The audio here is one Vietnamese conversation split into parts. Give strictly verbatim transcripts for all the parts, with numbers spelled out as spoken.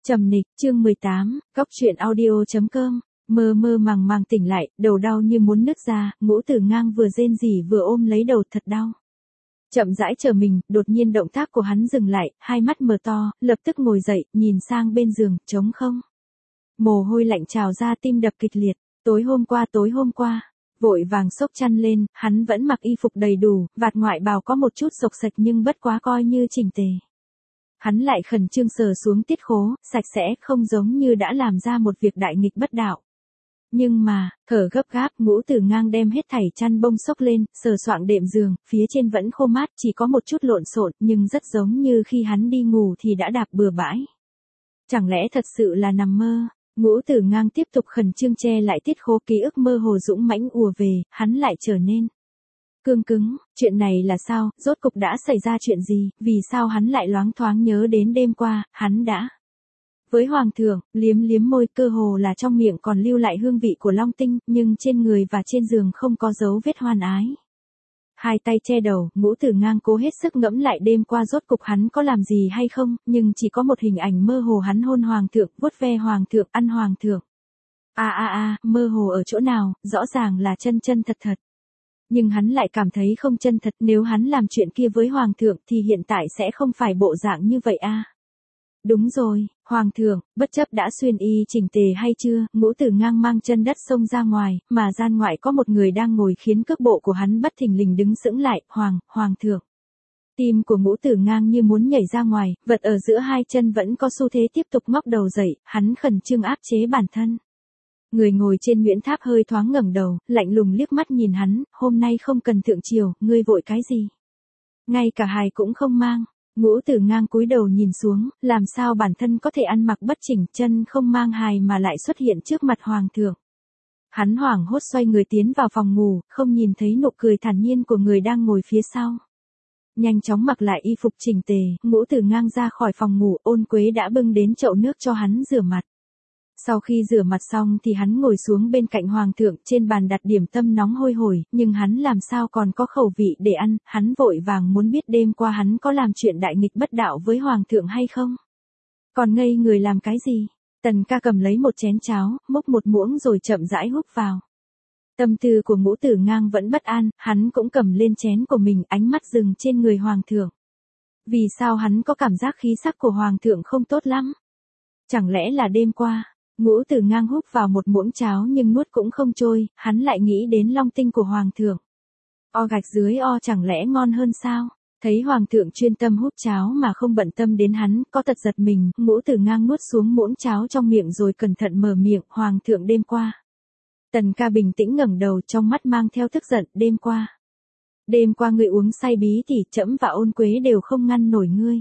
Trầm Nịch, chương mười tám, Góc truyện audio chấm com. Mơ mơ màng màng tỉnh lại, đầu đau như muốn nứt ra, Ngũ Tử Ngang vừa rên rỉ vừa ôm lấy đầu thật đau. Chậm rãi trở mình, đột nhiên động tác của hắn dừng lại, hai mắt mở to, lập tức ngồi dậy, nhìn sang bên giường, trống không. Mồ hôi lạnh trào ra, tim đập kịch liệt, tối hôm qua tối hôm qua, vội vàng xốc chăn lên, hắn vẫn mặc y phục đầy đủ, vạt ngoại bào có một chút xộc xệch nhưng bất quá coi như chỉnh tề. Hắn lại khẩn trương sờ xuống tiết khố, sạch sẽ, không giống như đã làm ra một việc đại nghịch bất đạo. Nhưng mà, thở gấp gáp, Ngũ Tử Ngang đem hết thảy chăn bông xốc lên, sờ soạng đệm giường, phía trên vẫn khô mát, chỉ có một chút lộn xộn, nhưng rất giống như khi hắn đi ngủ thì đã đạp bừa bãi. Chẳng lẽ thật sự là nằm mơ? Ngũ Tử Ngang tiếp tục khẩn trương che lại tiết khố, ký ức mơ hồ dũng mãnh ùa về, hắn lại trở nên cương cứng. Chuyện này là sao, rốt cục đã xảy ra chuyện gì, vì sao hắn lại loáng thoáng nhớ đến đêm qua, hắn đã với Hoàng thượng, liếm liếm môi, cơ hồ là trong miệng còn lưu lại hương vị của long tinh, nhưng trên người và trên giường không có dấu vết hoan ái. Hai tay che đầu, Ngũ Tử Ngang cố hết sức ngẫm lại đêm qua rốt cục hắn có làm gì hay không, nhưng chỉ có một hình ảnh mơ hồ, hắn hôn Hoàng thượng, vuốt ve Hoàng thượng, ăn Hoàng thượng. A a a, mơ hồ ở chỗ nào, rõ ràng là chân chân thật thật. Nhưng hắn lại cảm thấy không chân thật, nếu hắn làm chuyện kia với Hoàng thượng thì hiện tại sẽ không phải bộ dạng như vậy a. À. Đúng rồi, Hoàng thượng, bất chấp đã xuyên y chỉnh tề hay chưa, Ngũ Tử Ngang mang chân đất xông ra ngoài, mà gian ngoại có một người đang ngồi khiến cước bộ của hắn bất thình lình đứng sững lại, Hoàng, Hoàng thượng. Tim của Ngũ Tử Ngang như muốn nhảy ra ngoài, vật ở giữa hai chân vẫn có xu thế tiếp tục ngóc đầu dậy, hắn khẩn trương áp chế bản thân. Người ngồi trên Nguyễn Tháp hơi thoáng ngẩng đầu, lạnh lùng liếc mắt nhìn hắn, hôm nay không cần thượng triều, ngươi vội cái gì? Ngay cả hài cũng không mang. Ngũ Tử Ngang cúi đầu nhìn xuống, làm sao bản thân có thể ăn mặc bất chỉnh, chân không mang hài mà lại xuất hiện trước mặt Hoàng thượng. Hắn hoảng hốt xoay người tiến vào phòng ngủ, không nhìn thấy nụ cười thản nhiên của người đang ngồi phía sau. Nhanh chóng mặc lại y phục chỉnh tề, Ngũ Tử Ngang ra khỏi phòng ngủ, Ôn Quế đã bưng đến chậu nước cho hắn rửa mặt. Sau khi rửa mặt xong thì hắn ngồi xuống bên cạnh Hoàng thượng, trên bàn đặt điểm tâm nóng hôi hổi, nhưng hắn làm sao còn có khẩu vị để ăn, hắn vội vàng muốn biết đêm qua hắn có làm chuyện đại nghịch bất đạo với Hoàng thượng hay không. Còn ngây người làm cái gì? Tần ca cầm lấy một chén cháo, múc một muỗng rồi chậm rãi húp vào. Tâm tư của Ngũ Tử Ngang vẫn bất an, hắn cũng cầm lên chén của mình, ánh mắt dừng trên người Hoàng thượng. Vì sao hắn có cảm giác khí sắc của Hoàng thượng không tốt lắm? Chẳng lẽ là đêm qua? Ngũ Tử Ngang húp vào một muỗng cháo nhưng nuốt cũng không trôi, hắn lại nghĩ đến long tinh của Hoàng thượng. O gạch dưới o chẳng lẽ ngon hơn sao? Thấy Hoàng thượng chuyên tâm húp cháo mà không bận tâm đến hắn, có tật giật mình, Ngũ Tử Ngang nuốt xuống muỗng cháo trong miệng rồi cẩn thận mở miệng, Hoàng thượng đêm qua. Tần ca bình tĩnh ngẩng đầu, trong mắt mang theo tức giận, đêm qua. Đêm qua ngươi uống say bí thì trẫm và Ôn Quế đều không ngăn nổi ngươi.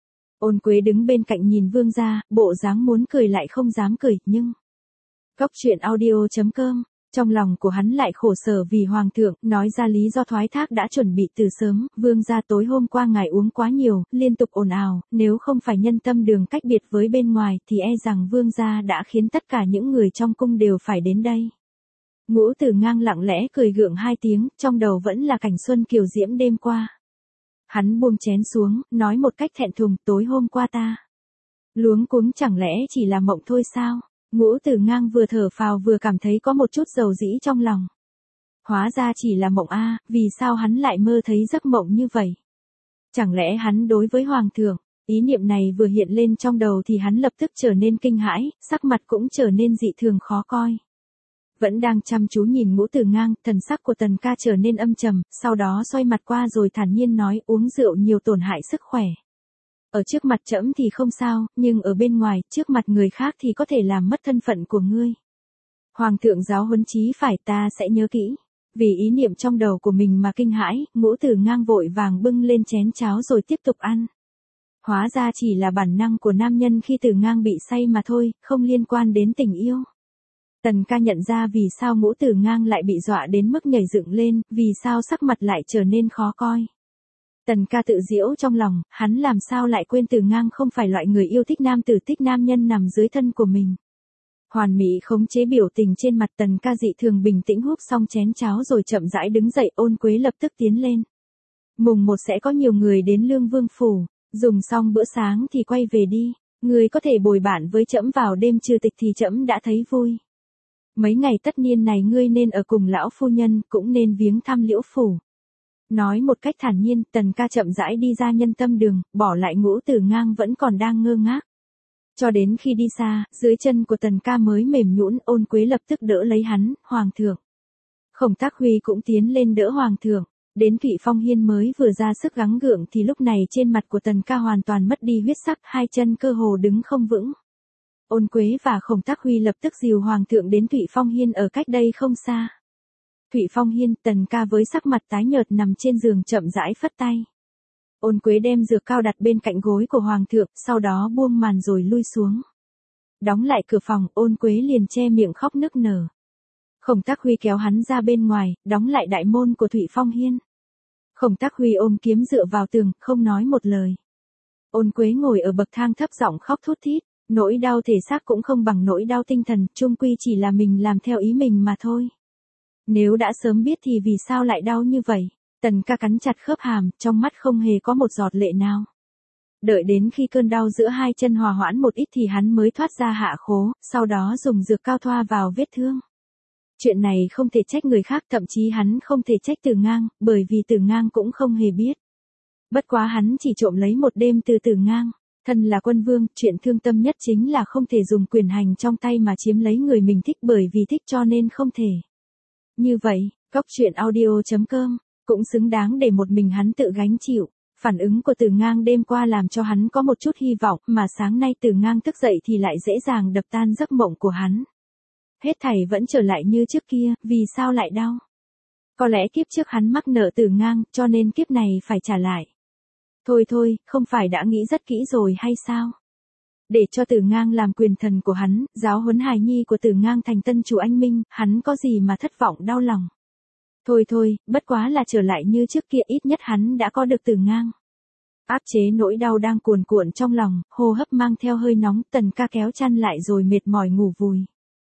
Ôn Quế đứng bên cạnh nhìn vương gia, bộ dáng muốn cười lại không dám cười, nhưng... Góc truyện audio chấm com, trong lòng của hắn lại khổ sở vì Hoàng thượng, nói ra lý do thoái thác đã chuẩn bị từ sớm, vương gia tối hôm qua ngài uống quá nhiều, liên tục ồn ào, nếu không phải nhân tâm đường cách biệt với bên ngoài thì e rằng vương gia đã khiến tất cả những người trong cung đều phải đến đây. Ngũ Tử Ngang lặng lẽ cười gượng hai tiếng, trong đầu vẫn là cảnh xuân kiều diễm đêm qua. Hắn buông chén xuống, nói một cách thẹn thùng, tối hôm qua ta luống cuống, chẳng lẽ chỉ là mộng thôi sao? Ngũ Tử Ngang vừa thở phào vừa cảm thấy có một chút dầu dĩ trong lòng. Hóa ra chỉ là mộng a, vì sao hắn lại mơ thấy giấc mộng như vậy? Chẳng lẽ hắn đối với Hoàng thượng? Ý niệm này vừa hiện lên trong đầu thì hắn lập tức trở nên kinh hãi, sắc mặt cũng trở nên dị thường khó coi. Vẫn đang chăm chú nhìn Ngũ Tử Ngang, thần sắc của Tần ca trở nên âm trầm, sau đó xoay mặt qua rồi thản nhiên nói, uống rượu nhiều tổn hại sức khỏe. Ở trước mặt trẫm thì không sao, nhưng ở bên ngoài, trước mặt người khác thì có thể làm mất thân phận của ngươi. Hoàng thượng giáo huấn chí phải, ta sẽ nhớ kỹ. Vì ý niệm trong đầu của mình mà kinh hãi, Ngũ Tử Ngang vội vàng bưng lên chén cháo rồi tiếp tục ăn. Hóa ra chỉ là bản năng của nam nhân khi Tử Ngang bị say mà thôi, không liên quan đến tình yêu. Tần ca nhận ra vì sao Ngũ Tử Ngang lại bị dọa đến mức nhảy dựng lên, vì sao sắc mặt lại trở nên khó coi. Tần ca tự giễu trong lòng, hắn làm sao lại quên Tử Ngang không phải loại người yêu thích nam tử, thích nam nhân nằm dưới thân của mình. Hoàn mỹ khống chế biểu tình trên mặt, Tần ca dị thường bình tĩnh húp xong chén cháo rồi chậm rãi đứng dậy, Ôn Quế lập tức tiến lên. Mùng một sẽ có nhiều người đến Lương Vương phủ, dùng xong bữa sáng thì quay về đi. Ngươi có thể bồi bạn với trẫm vào đêm trừ tịch thì trẫm đã thấy vui. Mấy ngày tất niên này ngươi nên ở cùng lão phu nhân, cũng nên viếng thăm Liễu phủ. Nói một cách thản nhiên, Tần Ca chậm rãi đi ra Nhân Tâm đường, bỏ lại Ngũ Tử Ngang vẫn còn đang ngơ ngác. Cho đến khi đi xa, dưới chân của Tần Ca mới mềm nhũn, Ôn Quế lập tức đỡ lấy hắn, "Hoàng thượng." Khổng Tác Huy cũng tiến lên đỡ Hoàng thượng. Đến Thụy Phong Hiên mới vừa ra sức gắng gượng thì lúc này trên mặt của Tần Ca hoàn toàn mất đi huyết sắc, hai chân cơ hồ đứng không vững. Ôn Quế và Khổng Tác Huy lập tức dìu Hoàng thượng đến Thụy Phong Hiên ở cách đây không xa. Thụy Phong Hiên, Tần Ca với sắc mặt tái nhợt nằm trên giường chậm rãi phất tay. Ôn Quế đem dược cao đặt bên cạnh gối của Hoàng thượng, sau đó buông màn rồi lui xuống. Đóng lại cửa phòng, Ôn Quế liền che miệng khóc nức nở. Khổng Tác Huy kéo hắn ra bên ngoài, đóng lại đại môn của Thụy Phong Hiên. Khổng Tác Huy ôm kiếm dựa vào tường, không nói một lời. Ôn Quế ngồi ở bậc thang thấp giọng khóc thút thít, nỗi đau thể xác cũng không bằng nỗi đau tinh thần, chung quy chỉ là mình làm theo ý mình mà thôi. Nếu đã sớm biết thì vì sao lại đau như vậy? Tần Ca cắn chặt khớp hàm, trong mắt không hề có một giọt lệ nào. Đợi đến khi cơn đau giữa hai chân hòa hoãn một ít thì hắn mới thoát ra hạ khố, sau đó dùng dược cao thoa vào vết thương. Chuyện này không thể trách người khác, thậm chí hắn không thể trách Tử Ngang, bởi vì Tử Ngang cũng không hề biết. Bất quá hắn chỉ trộm lấy một đêm từ Tử Ngang. Thân là quân vương, chuyện thương tâm nhất chính là không thể dùng quyền hành trong tay mà chiếm lấy người mình thích, bởi vì thích cho nên không thể. Như vậy, Cóc Truyện Audio chấm com cũng xứng đáng để một mình hắn tự gánh chịu. Phản ứng của Tử Ngang đêm qua làm cho hắn có một chút hy vọng, mà sáng nay Tử Ngang thức dậy thì lại dễ dàng đập tan giấc mộng của hắn. Hết thảy vẫn trở lại như trước kia, vì sao lại đau? Có lẽ kiếp trước hắn mắc nợ Tử Ngang, cho nên kiếp này phải trả lại. Thôi thôi, không phải đã nghĩ rất kỹ rồi hay sao? Để cho Tử Ngang làm quyền thần của hắn, giáo huấn hài nhi của Tử Ngang thành tân chủ anh minh, hắn có gì mà thất vọng đau lòng. Thôi thôi, bất quá là trở lại như trước kia, ít nhất hắn đã có được Tử Ngang. Áp chế nỗi đau đang cuồn cuộn trong lòng, hô hấp mang theo hơi nóng, Tần Ca kéo chăn lại rồi mệt mỏi ngủ vùi.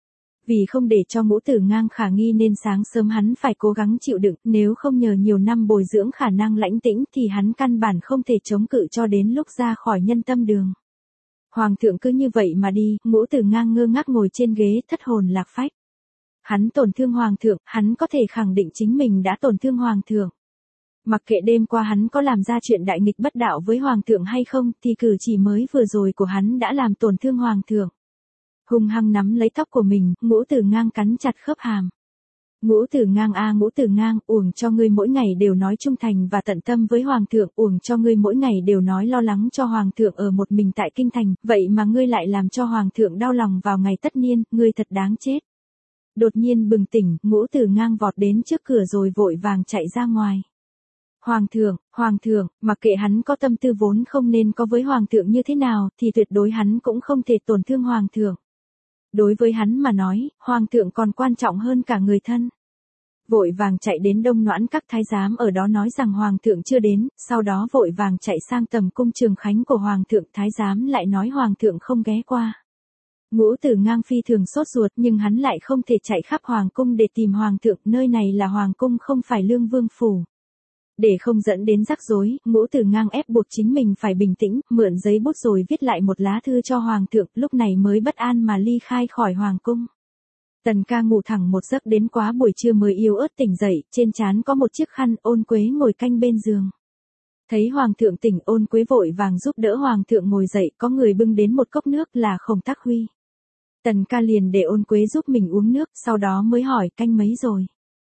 Vì không để cho Ngũ Tử Ngang khả nghi nên sáng sớm hắn phải cố gắng chịu đựng, nếu không nhờ nhiều năm bồi dưỡng khả năng lãnh tĩnh thì hắn căn bản không thể chống cự cho đến lúc ra khỏi Nhân Tâm đường. Hoàng thượng cứ như vậy mà đi, Ngũ Tử Ngang ngơ ngác ngồi trên ghế thất hồn lạc phách. Hắn tổn thương Hoàng thượng, hắn có thể khẳng định chính mình đã tổn thương Hoàng thượng. Mặc kệ đêm qua hắn có làm ra chuyện đại nghịch bất đạo với Hoàng thượng hay không, thì cử chỉ mới vừa rồi của hắn đã làm tổn thương Hoàng thượng. Hung hăng nắm lấy tóc của mình, Ngũ Tử Ngang cắn chặt khớp hàm. Ngũ Tử Ngang a à, Ngũ Tử Ngang, uổng cho ngươi mỗi ngày đều nói trung thành và tận tâm với Hoàng thượng, uổng cho ngươi mỗi ngày đều nói lo lắng cho Hoàng thượng ở một mình tại kinh thành, vậy mà ngươi lại làm cho Hoàng thượng đau lòng vào ngày tất niên, ngươi thật đáng chết. Đột nhiên bừng tỉnh, Ngũ Tử Ngang vọt đến trước cửa rồi vội vàng chạy ra ngoài. Hoàng thượng, Hoàng thượng, mặc kệ hắn có tâm tư vốn không nên có với Hoàng thượng như thế nào, thì tuyệt đối hắn cũng không thể tổn thương Hoàng thượng. Đối với hắn mà nói, Hoàng thượng còn quan trọng hơn cả người thân. Vội vàng chạy đến Đông Noãn các thái giám ở đó nói rằng Hoàng thượng chưa đến, sau đó vội vàng chạy sang tầm cung Trường Khánh của Hoàng thượng, thái giám lại nói Hoàng thượng không ghé qua. Ngũ Tử Ngang phi thường sốt ruột nhưng hắn lại không thể chạy khắp Hoàng cung để tìm Hoàng thượng, nơi này là Hoàng cung không phải Lương Vương phủ. Để không dẫn đến rắc rối, Ngũ Tử Ngang ép buộc chính mình phải bình tĩnh, mượn giấy bút rồi viết lại một lá thư cho Hoàng thượng, lúc này mới bất an mà ly khai khỏi Hoàng cung. Tần Ca ngủ thẳng một giấc đến quá buổi trưa mới yếu ớt tỉnh dậy, trên trán có một chiếc khăn, Ôn Quế ngồi canh bên giường. Thấy Hoàng thượng tỉnh, Ôn Quế vội vàng giúp đỡ Hoàng thượng ngồi dậy, có người bưng đến một cốc nước là Khổng Tác Huy. Tần Ca liền để Ôn Quế giúp mình uống nước, sau đó mới hỏi canh mấy rồi.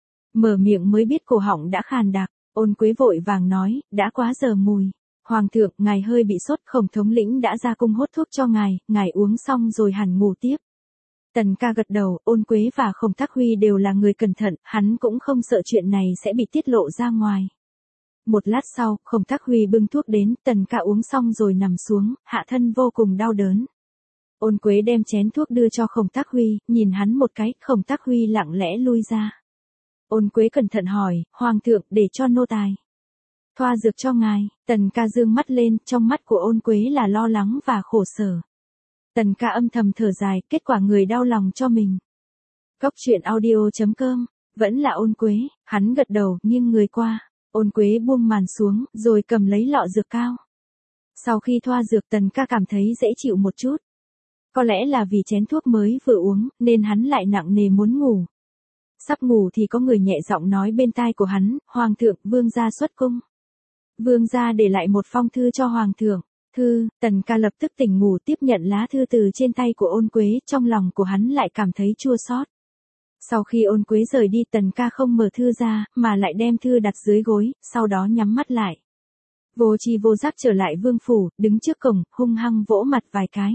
Mở miệng mới biết cổ họng đã khàn đặc. Ôn Quế vội vàng nói, đã quá giờ mùi. Hoàng thượng, ngài hơi bị sốt, Khổng thống lĩnh đã ra cung hốt thuốc cho ngài, ngài uống xong rồi hẳn ngủ tiếp. Tần Ca gật đầu, Ôn Quế và Khổng Tác Huy đều là người cẩn thận, hắn cũng không sợ chuyện này sẽ bị tiết lộ ra ngoài. Một lát sau, Khổng Tác Huy bưng thuốc đến, Tần Ca uống xong rồi nằm xuống, hạ thân vô cùng đau đớn. Ôn Quế đem chén thuốc đưa cho Khổng Tác Huy, nhìn hắn một cái, Khổng Tác Huy lặng lẽ lui ra. Ôn Quế cẩn thận hỏi, Hoàng thượng, để cho nô tài thoa dược cho ngài. Tần Ca dương mắt lên, trong mắt của Ôn Quế là lo lắng và khổ sở. Tần Ca âm thầm thở dài, kết quả người đau lòng cho mình. Cóc Truyện Audio chấm com, vẫn là Ôn Quế, hắn gật đầu, nghiêng người qua. Ôn Quế buông màn xuống, rồi cầm lấy lọ dược cao. Sau khi thoa dược Tần ca cảm thấy dễ chịu một chút. Có lẽ là vì chén thuốc mới vừa uống, nên hắn lại nặng nề muốn ngủ. Sắp ngủ thì có người nhẹ giọng nói bên tai của hắn, Hoàng thượng, vương gia xuất cung. Vương gia để lại một phong thư cho Hoàng thượng. Thư, Tần ca lập tức tỉnh ngủ tiếp nhận lá thư từ trên tay của Ôn Quế, trong lòng của hắn lại cảm thấy chua xót. Sau khi Ôn Quế rời đi Tần ca không mở thư ra, mà lại đem thư đặt dưới gối, sau đó nhắm mắt lại. Vô tri vô giác trở lại vương phủ, đứng trước cổng, hung hăng vỗ mặt vài cái.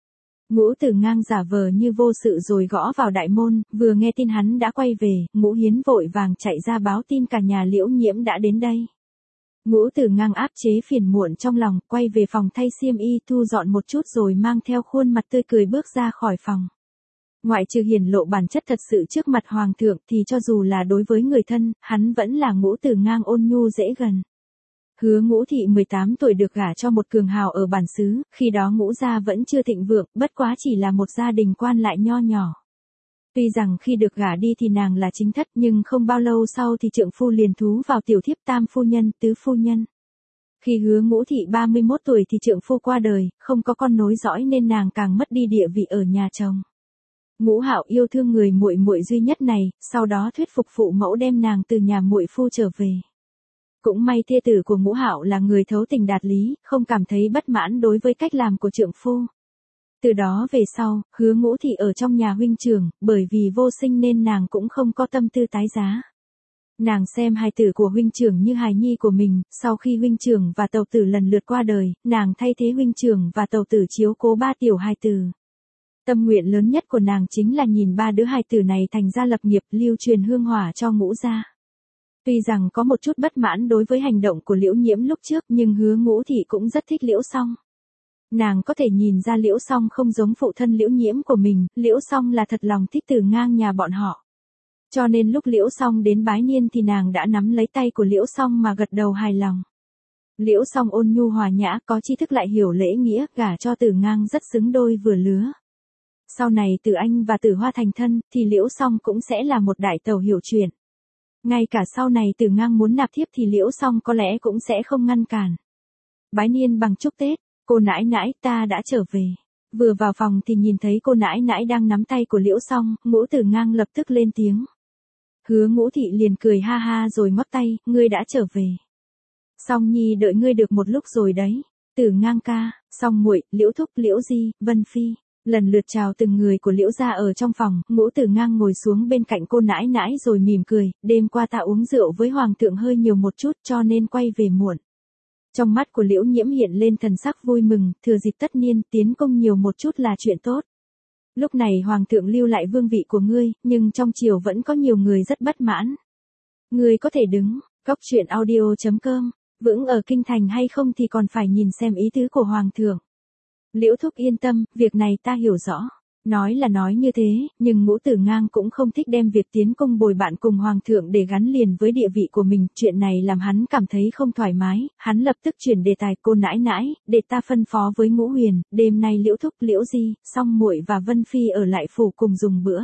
Ngũ Tử Ngang giả vờ như vô sự rồi gõ vào đại môn, vừa nghe tin hắn đã quay về, Ngũ Hiến vội vàng chạy ra báo tin cả nhà Liễu Nhiễm đã đến đây. Ngũ Tử Ngang áp chế phiền muộn trong lòng, quay về phòng thay xiêm y thu dọn một chút rồi mang theo khuôn mặt tươi cười bước ra khỏi phòng. Ngoại trừ hiển lộ bản chất thật sự trước mặt Hoàng thượng thì cho dù là đối với người thân, hắn vẫn là Ngũ Tử Ngang ôn nhu dễ gần. Hứa Ngũ thị mười tám tuổi được gả cho một cường hào ở bản xứ, khi đó Ngũ gia vẫn chưa thịnh vượng, bất quá chỉ là một gia đình quan lại nho nhỏ. Tuy rằng khi được gả đi thì nàng là chính thất nhưng không bao lâu sau thì trượng phu liền thú vào tiểu thiếp tam phu nhân, tứ phu nhân. Khi Hứa Ngũ thị ba mươi mốt tuổi thì trượng phu qua đời, không có con nối dõi nên nàng càng mất đi địa vị ở nhà chồng. Ngũ Hạo yêu thương người muội muội duy nhất này, sau đó thuyết phục phụ mẫu đem nàng từ nhà muội phu trở về. Cũng may thê tử của Ngũ Hạo là người thấu tình đạt lý, không cảm thấy bất mãn đối với cách làm của trượng phu. Từ đó về sau, Hứa Ngũ thị ở trong nhà huynh trưởng, bởi vì vô sinh nên nàng cũng không có tâm tư tái giá. Nàng xem hài tử của huynh trưởng như hài nhi của mình, sau khi huynh trưởng và tẩu tử lần lượt qua đời, nàng thay thế huynh trưởng và tẩu tử chiếu cố ba tiểu hài tử. Tâm nguyện lớn nhất của nàng chính là nhìn ba đứa hài tử này thành gia lập nghiệp, lưu truyền hương hỏa cho Ngũ gia. Tuy rằng có một chút bất mãn đối với hành động của Liễu Nhiễm lúc trước nhưng Hứa Ngũ thị cũng rất thích Liễu Song. Nàng có thể nhìn ra Liễu Song không giống phụ thân Liễu Nhiễm của mình, Liễu Song là thật lòng thích Tử Ngang nhà bọn họ. Cho nên lúc Liễu Song đến bái niên thì nàng đã nắm lấy tay của Liễu Song mà gật đầu hài lòng. Liễu Song ôn nhu hòa nhã, có tri thức lại hiểu lễ nghĩa, gả cho Tử Ngang rất xứng đôi vừa lứa. Sau này Tử Anh và Tử Hoa thành thân thì Liễu Song cũng sẽ là một đại tẩu hiểu chuyện. Ngay cả sau này Tử Ngang muốn nạp thiếp thì Liễu Song có lẽ cũng sẽ không ngăn cản. Bái niên bằng chúc Tết, cô nãi nãi ta đã trở về. Vừa vào phòng thì nhìn thấy cô nãi nãi đang nắm tay của Liễu Song, Ngũ Tử Ngang lập tức lên tiếng. Hứa Ngũ thị liền cười ha ha rồi ngoắc tay, ngươi đã trở về. Song nhi đợi ngươi được một lúc rồi đấy. Tử Ngang ca, Song muội, Liễu thúc, Liễu di, Vân phi. Lần lượt chào từng người của Liễu gia ở trong phòng, Ngũ Tử Ngang ngồi xuống bên cạnh cô nãi nãi rồi mỉm cười, đêm qua ta uống rượu với Hoàng thượng hơi nhiều một chút cho nên quay về muộn. Trong mắt của Liễu Nhiễm hiện lên thần sắc vui mừng, thừa dịp tất niên tiến công nhiều một chút là chuyện tốt. Lúc này Hoàng thượng lưu lại vương vị của ngươi, nhưng trong triều vẫn có nhiều người rất bất mãn. Ngươi có thể đứng, góc truyện audio chấm com, vững ở kinh thành hay không thì còn phải nhìn xem ý tứ của Hoàng thượng. Liễu thúc yên tâm, việc này ta hiểu rõ. Nói là nói như thế, nhưng Ngũ Tử Ngang cũng không thích đem việc tiến công bồi bạn cùng Hoàng thượng để gắn liền với địa vị của mình. Chuyện này làm hắn cảm thấy không thoải mái, hắn lập tức chuyển đề tài, cô nãi nãi, để ta phân phó với Ngũ Huyền, đêm nay Liễu thúc, Liễu di, Song muội và Vân phi ở lại phủ cùng dùng bữa.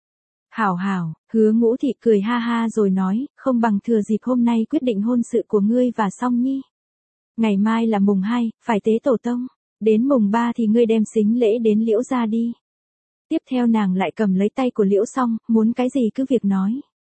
Hảo hảo, Hứa Ngũ thị cười ha ha rồi nói, không bằng thừa dịp hôm nay quyết định hôn sự của ngươi và Song nhi. Ngày mai là mùng hai, phải tế tổ tông. Đến mùng ba thì ngươi đem sính lễ đến Liễu gia đi. Tiếp theo nàng lại cầm lấy tay của Liễu Song, muốn cái gì cứ việc nói.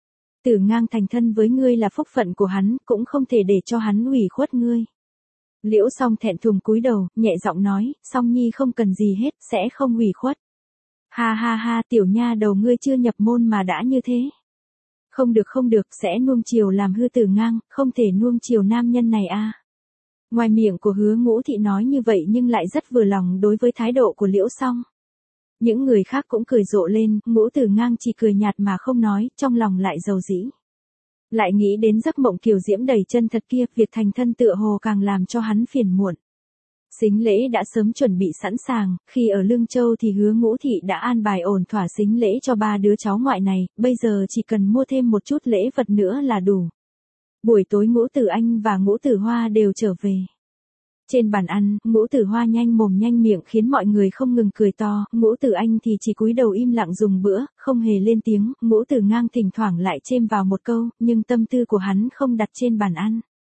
Tử Ngang thành thân với ngươi là phúc phận của hắn, cũng không thể để cho hắn ủy khuất ngươi. Liễu Song thẹn thùng cúi đầu, nhẹ giọng nói, Song nhi không cần gì hết, sẽ không ủy khuất. Ha ha ha, tiểu nha đầu ngươi chưa nhập môn mà đã như thế. Không được không được, sẽ nuông chiều làm hư Tử Ngang, không thể nuông chiều nam nhân này a. À. Ngoài miệng của Hứa Ngũ thị nói như vậy nhưng lại rất vừa lòng đối với thái độ của Liễu Song. Những người khác cũng cười rộ lên, Ngũ Tử Ngang chỉ cười nhạt mà không nói, trong lòng lại dầu dĩ. Lại nghĩ đến giấc mộng kiều diễm đầy chân thật kia, việc thành thân tựa hồ càng làm cho hắn phiền muộn. Sính lễ đã sớm chuẩn bị sẵn sàng, khi ở Lương Châu thì Hứa Ngũ thị đã an bài ổn thỏa sính lễ cho ba đứa cháu ngoại này, bây giờ chỉ cần mua thêm một chút lễ vật nữa là đủ. Buổi tối Ngũ Tử Anh và Ngũ Tử Hoa đều trở về. Trên bàn ăn, Ngũ Tử Hoa nhanh mồm nhanh miệng khiến mọi người không ngừng cười to, Ngũ Tử Anh thì chỉ cúi đầu im lặng dùng bữa, không hề lên tiếng, Ngũ Tử Ngang thỉnh thoảng lại chêm vào một câu, nhưng tâm tư của hắn không đặt trên bàn ăn.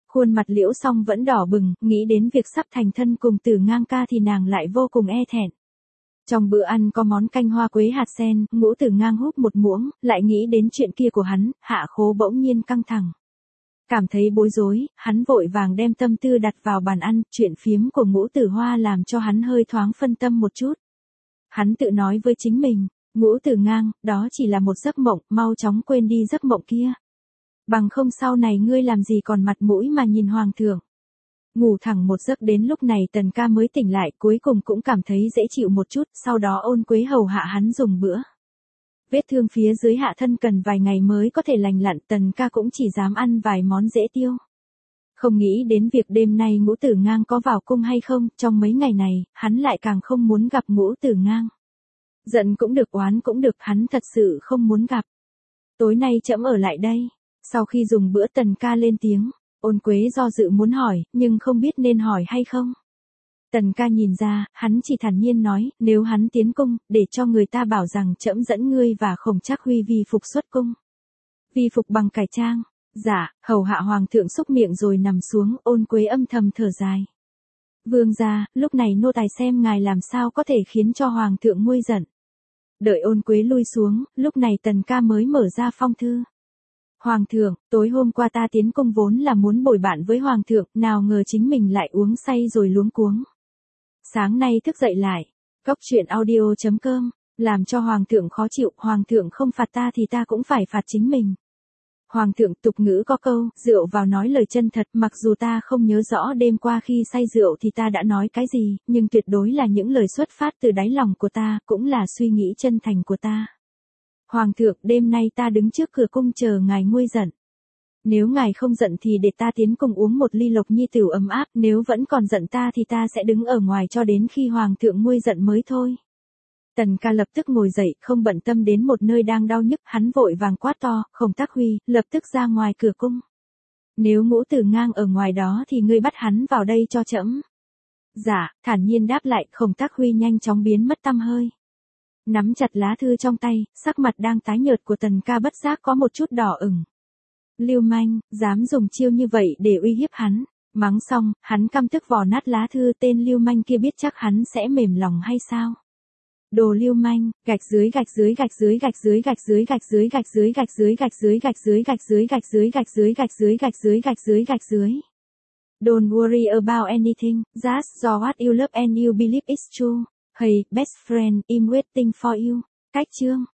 Khuôn mặt Liễu Song vẫn đỏ bừng, nghĩ đến việc sắp thành thân cùng Tử Ngang ca thì nàng lại vô cùng e thẹn. Trong bữa ăn có món canh hoa quế hạt sen, Ngũ Tử Ngang húp một muỗng, lại nghĩ đến chuyện kia của hắn, Hạ Khố bỗng nhiên căng thẳng. Cảm thấy bối rối, hắn vội vàng đem tâm tư đặt vào bàn ăn, chuyện phiếm của Ngũ Tử Hoa làm cho hắn hơi thoáng phân tâm một chút. Hắn tự nói với chính mình, Ngũ Tử Ngang, đó chỉ là một giấc mộng, mau chóng quên đi giấc mộng kia. Bằng không sau này ngươi làm gì còn mặt mũi mà nhìn hoàng thượng. Ngủ thẳng một giấc đến lúc này Tần ca mới tỉnh lại, cuối cùng cũng cảm thấy dễ chịu một chút, sau đó Ôn Quế hầu hạ hắn dùng bữa. Vết thương phía dưới hạ thân cần vài ngày mới có thể lành lặn, Tần ca cũng chỉ dám ăn vài món dễ tiêu. Không nghĩ đến việc đêm nay Ngũ Tử Ngang có vào cung hay không, trong mấy ngày này, hắn lại càng không muốn gặp Ngũ Tử Ngang. Giận cũng được, oán cũng được, hắn thật sự không muốn gặp. Tối nay trẫm ở lại đây. Sau khi dùng bữa Tần ca lên tiếng, Ôn Quế do dự muốn hỏi, nhưng không biết nên hỏi hay không. Tần ca nhìn ra, hắn chỉ thản nhiên nói, nếu hắn tiến cung, để cho người ta bảo rằng trẫm dẫn ngươi và Khổng Trác Huy vi phục xuất cung. Vi phục bằng cải trang. Dạ, hầu hạ hoàng thượng xúc miệng rồi nằm xuống, Ôn Quế âm thầm thở dài. Vương gia, lúc này nô tài xem ngài làm sao có thể khiến cho hoàng thượng nguôi giận. Đợi Ôn Quế lui xuống, lúc này Tần ca mới mở ra phong thư. Hoàng thượng, tối hôm qua ta tiến cung vốn là muốn bồi bạn với hoàng thượng, nào ngờ chính mình lại uống say rồi luống cuống. Sáng nay thức dậy lại, cốc truyện audio chấm com, làm cho hoàng thượng khó chịu, hoàng thượng không phạt ta thì ta cũng phải phạt chính mình. Hoàng thượng, tục ngữ có câu, rượu vào nói lời chân thật, mặc dù ta không nhớ rõ đêm qua khi say rượu thì ta đã nói cái gì, nhưng tuyệt đối là những lời xuất phát từ đáy lòng của ta, cũng là suy nghĩ chân thành của ta. Hoàng thượng, đêm nay ta đứng trước cửa cung chờ ngài nguôi giận. Nếu ngài không giận thì để ta tiến cung uống một ly lộc nhi tửu ấm áp, nếu vẫn còn giận ta thì ta sẽ đứng ở ngoài cho đến khi hoàng thượng nguôi giận mới thôi. Tần ca lập tức ngồi dậy, không bận tâm đến một nơi đang đau nhức, hắn vội vàng quát to, Khổng Trác Huy, lập tức ra ngoài cửa cung. Nếu Ngũ Tử Ngang ở ngoài đó thì ngươi bắt hắn vào đây cho trẫm. Dạ, thản nhiên đáp lại, Khổng Trác Huy nhanh chóng biến mất tăm hơi. Nắm chặt lá thư trong tay, sắc mặt đang tái nhợt của Tần ca bất giác có một chút đỏ ửng. Lưu manh, dám dùng chiêu như vậy để uy hiếp hắn. Mắng xong, hắn căm tức vò nát lá thư, tên lưu manh kia biết chắc hắn sẽ mềm lòng hay sao? Đồ lưu manh, gạch dưới gạch dưới gạch dưới gạch dưới gạch dưới gạch dưới gạch dưới gạch dưới gạch dưới gạch dưới gạch dưới gạch dưới gạch dưới gạch dưới gạch dưới gạch dưới gạch dưới. Don't worry about anything, just do what you love and you believe it's true. Hey, best friend, I'm waiting for you. Cách chương